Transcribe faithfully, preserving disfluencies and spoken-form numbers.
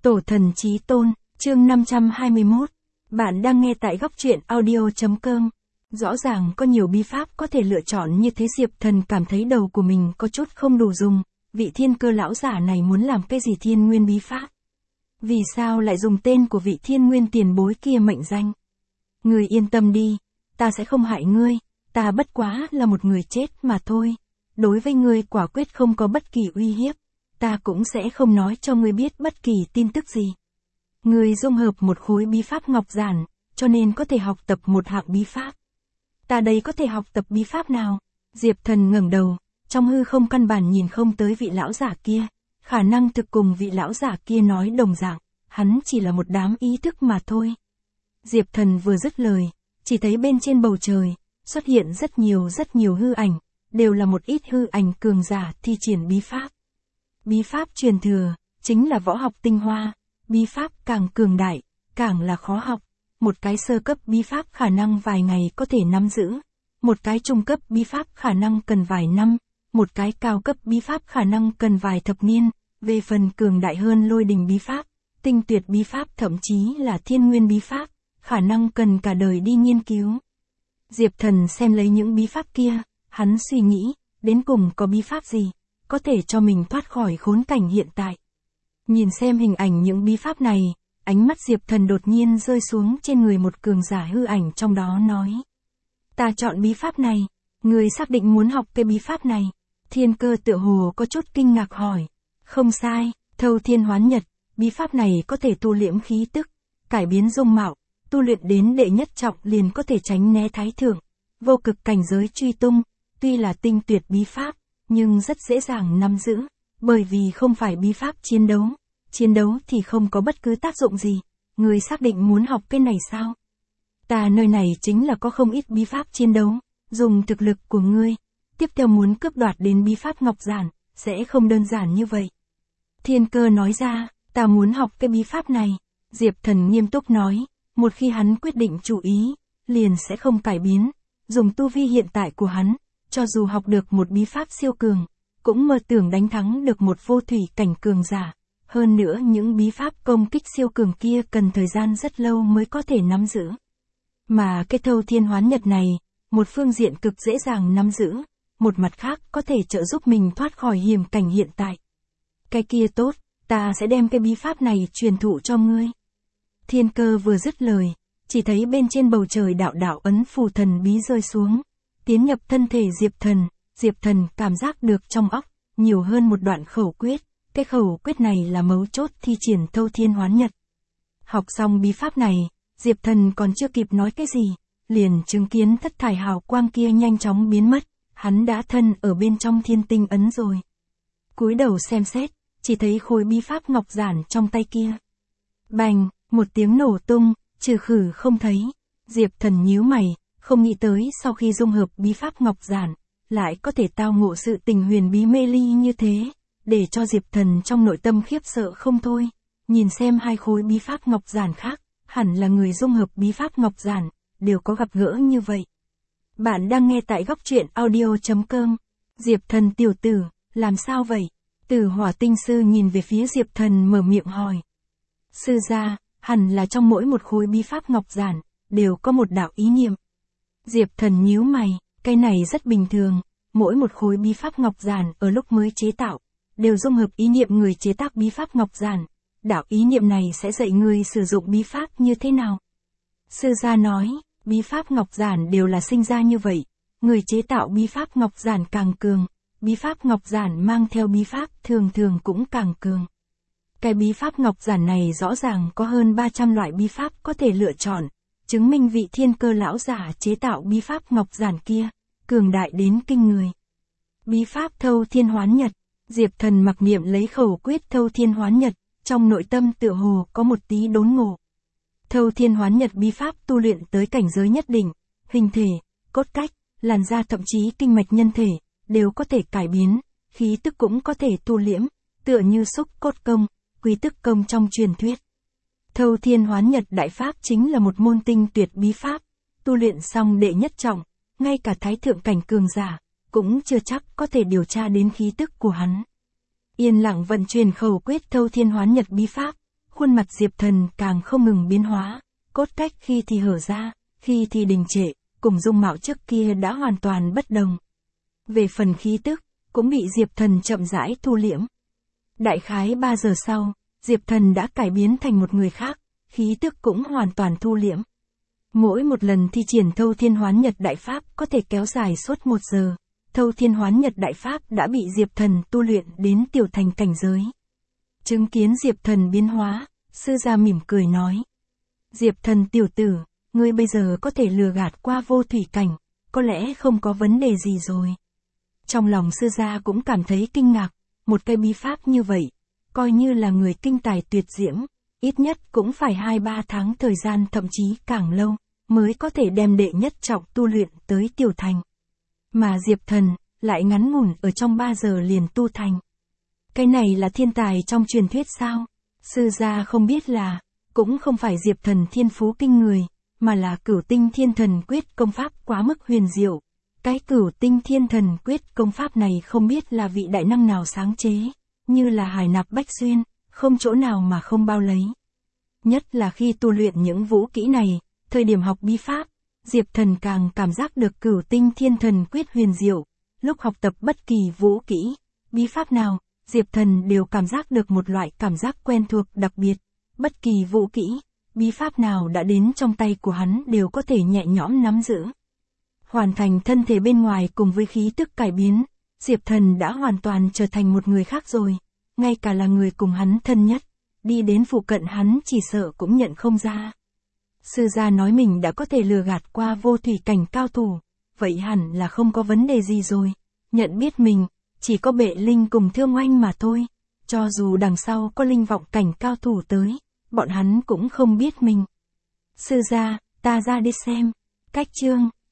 Tổ thần chí tôn, chương năm trăm hai mươi mốt. Bạn đang nghe tại góc truyện audio chấm com. Rõ ràng có nhiều bí pháp có thể lựa chọn, như thế Diệp Thần cảm thấy đầu của mình có chút không đủ dùng. Vị thiên cơ lão giả này muốn làm cái gì thiên nguyên bí pháp? Vì sao lại dùng tên của vị thiên nguyên tiền bối kia mệnh danh? Ngươi yên tâm đi, ta sẽ không hại ngươi, ta bất quá là một người chết mà thôi. Đối với ngươi quả quyết không có bất kỳ uy hiếp, ta cũng sẽ không nói cho ngươi biết bất kỳ tin tức gì. Ngươi dung hợp một khối bí pháp ngọc giản, cho nên có thể học tập một hạng bí pháp. Ta đây có thể học tập bí pháp nào? Diệp Thần ngẩng đầu, trong hư không căn bản nhìn không tới vị lão giả kia, khả năng thực cùng vị lão giả kia nói đồng dạng, hắn chỉ là một đám ý thức mà thôi. Diệp Thần vừa dứt lời, chỉ thấy bên trên bầu trời, xuất hiện rất nhiều rất nhiều hư ảnh, đều là một ít hư ảnh cường giả thi triển bí pháp. Bí pháp truyền thừa, chính là võ học tinh hoa, bí pháp càng cường đại, càng là khó học. Một cái sơ cấp bí pháp khả năng vài ngày có thể nắm giữ, một cái trung cấp bí pháp khả năng cần vài năm, một cái cao cấp bí pháp khả năng cần vài thập niên. Về phần cường đại hơn lôi đình bí pháp, tinh tuyệt bí pháp, thậm chí là thiên nguyên bí pháp, khả năng cần cả đời đi nghiên cứu. Diệp Thần xem lấy những bí pháp kia, hắn suy nghĩ, đến cùng có bí pháp gì có thể cho mình thoát khỏi khốn cảnh hiện tại. Nhìn xem hình ảnh những bí pháp này, ánh mắt Diệp Thần đột nhiên rơi xuống trên người một cường giả hư ảnh trong đó nói. Ta chọn bí pháp này, người xác định muốn học cái bí pháp này? Thiên Cơ tựa hồ có chút kinh ngạc hỏi. Không sai, Thâu Thiên Hoán Nhật, bí pháp này có thể tu liễm khí tức, cải biến dung mạo, tu luyện đến đệ nhất trọng liền có thể tránh né thái thượng, vô cực cảnh giới truy tung, tuy là tinh tuyệt bí pháp, nhưng rất dễ dàng nắm giữ, bởi vì không phải bí pháp chiến đấu, chiến đấu thì không có bất cứ tác dụng gì. Người xác định muốn học cái này sao? Ta nơi này chính là có không ít bí pháp chiến đấu, dùng thực lực của ngươi, tiếp theo muốn cướp đoạt đến bí pháp ngọc giản, sẽ không đơn giản như vậy. Thiên Cơ nói ra, ta muốn học cái bí pháp này. Diệp Thần nghiêm túc nói, một khi hắn quyết định chủ ý, liền sẽ không cải biến, dùng tu vi hiện tại của hắn, cho dù học được một bí pháp siêu cường, cũng mơ tưởng đánh thắng được một vô thủy cảnh cường giả. Hơn nữa những bí pháp công kích siêu cường kia cần thời gian rất lâu mới có thể nắm giữ. Mà cái Thâu Thiên Hoán Nhật này, một phương diện cực dễ dàng nắm giữ, một mặt khác có thể trợ giúp mình thoát khỏi hiểm cảnh hiện tại. Cái kia tốt, ta sẽ đem cái bí pháp này truyền thụ cho ngươi. Thiên Cơ vừa dứt lời, chỉ thấy bên trên bầu trời đạo đạo ấn phù thần bí rơi xuống, tiến nhập thân thể Diệp Thần. Diệp Thần cảm giác được trong óc nhiều hơn một đoạn khẩu quyết, cái khẩu quyết này là mấu chốt thi triển Thâu Thiên Hoán Nhật. Học xong bí pháp này, Diệp Thần còn chưa kịp nói cái gì, liền chứng kiến thất thải hào quang kia nhanh chóng biến mất, hắn đã thân ở bên trong thiên tinh ấn rồi. Cúi đầu xem xét, chỉ thấy khối bí pháp ngọc giản trong tay kia. Bành, một tiếng nổ tung, trừ khử không thấy. Diệp Thần nhíu mày, không nghĩ tới sau khi dung hợp bí pháp ngọc giản, lại có thể tao ngộ sự tình huyền bí mê ly như thế, để cho Diệp Thần trong nội tâm khiếp sợ không thôi. Nhìn xem hai khối bí pháp ngọc giản khác, hẳn là người dung hợp bí pháp ngọc giản, đều có gặp gỡ như vậy. Bạn đang nghe tại góc truyện audio chấm com. Diệp Thần tiểu tử, làm sao vậy? Tử Hỏa Tinh Sư nhìn về phía Diệp Thần mở miệng hỏi. Sư gia, hẳn là trong mỗi một khối bí pháp ngọc giản, đều có một đạo ý niệm. Diệp Thần nhíu mày, cái này rất bình thường, mỗi một khối bí pháp ngọc giản ở lúc mới chế tạo, đều dung hợp ý niệm người chế tác bí pháp ngọc giản. Đạo ý niệm này sẽ dạy người sử dụng bí pháp như thế nào? Sư gia nói, bí pháp ngọc giản đều là sinh ra như vậy, người chế tạo bí pháp ngọc giản càng cường, bí pháp ngọc giản mang theo bí pháp thường thường cũng càng cường. Cái bí pháp ngọc giản này rõ ràng có hơn ba trăm loại bí pháp có thể lựa chọn, chứng minh vị thiên cơ lão giả chế tạo bí pháp ngọc giản kia, cường đại đến kinh người. Bí pháp Thâu Thiên Hoán Nhật, Diệp Thần mặc niệm lấy khẩu quyết Thâu Thiên Hoán Nhật, trong nội tâm tựa hồ có một tí đốn ngộ. Thâu Thiên Hoán Nhật bí pháp tu luyện tới cảnh giới nhất định, hình thể, cốt cách, làn da thậm chí kinh mạch nhân thể, đều có thể cải biến, khí tức cũng có thể tu liễm, tựa như xúc cốt công, quy tức công trong truyền thuyết. Thâu Thiên Hoán Nhật đại pháp chính là một môn tinh tuyệt bí pháp, tu luyện xong đệ nhất trọng, ngay cả thái thượng cảnh cường giả, cũng chưa chắc có thể điều tra đến khí tức của hắn. Yên lặng vận chuyển khẩu quyết Thâu Thiên Hoán Nhật bí pháp, khuôn mặt Diệp Thần càng không ngừng biến hóa, cốt cách khi thì hở ra, khi thì đình trệ, cùng dung mạo trước kia đã hoàn toàn bất đồng. Về phần khí tức, cũng bị Diệp Thần chậm rãi thu liễm. Đại khái ba giờ sau, Diệp Thần đã cải biến thành một người khác, khí tức cũng hoàn toàn thu liễm. Mỗi một lần thi triển Thâu Thiên Hoán Nhật Đại Pháp có thể kéo dài suốt một giờ. Thâu Thiên Hoán Nhật Đại Pháp đã bị Diệp Thần tu luyện đến tiểu thành cảnh giới. Chứng kiến Diệp Thần biến hóa, sư gia mỉm cười nói. Diệp Thần tiểu tử, ngươi bây giờ có thể lừa gạt qua vô thủy cảnh, có lẽ không có vấn đề gì rồi. Trong lòng sư gia cũng cảm thấy kinh ngạc, một cái bí pháp như vậy, coi như là người kinh tài tuyệt diễm, ít nhất cũng phải hai ba tháng thời gian thậm chí càng lâu, mới có thể đem đệ nhất trọng tu luyện tới tiểu thành. Mà Diệp Thần, lại ngắn ngủn ở trong ba giờ liền tu thành. Cái này là thiên tài trong truyền thuyết sao? Sư gia không biết là, cũng không phải Diệp Thần thiên phú kinh người, mà là Cửu Tinh Thiên Thần Quyết công pháp quá mức huyền diệu. Cái Cửu Tinh Thiên Thần Quyết công pháp này không biết là vị đại năng nào sáng chế, như là hải nạp bách xuyên, không chỗ nào mà không bao lấy. Nhất là khi tu luyện những vũ kỹ này, thời điểm học bí pháp, Diệp Thần càng cảm giác được Cửu Tinh Thiên Thần Quyết huyền diệu. Lúc học tập bất kỳ vũ kỹ, bí pháp nào, Diệp Thần đều cảm giác được một loại cảm giác quen thuộc đặc biệt. Bất kỳ vũ kỹ, bí pháp nào đã đến trong tay của hắn đều có thể nhẹ nhõm nắm giữ. Hoàn thành thân thể bên ngoài cùng với khí tức cải biến, Diệp Thần đã hoàn toàn trở thành một người khác rồi. Ngay cả là người cùng hắn thân nhất, đi đến phụ cận hắn chỉ sợ cũng nhận không ra. Sư gia nói mình đã có thể lừa gạt qua vô thủy cảnh cao thủ, vậy hẳn là không có vấn đề gì rồi. Nhận biết mình, chỉ có Bệ Linh cùng Thương Oanh mà thôi. Cho dù đằng sau có linh vọng cảnh cao thủ tới, bọn hắn cũng không biết mình. Sư gia, ta ra đi xem. Cách chương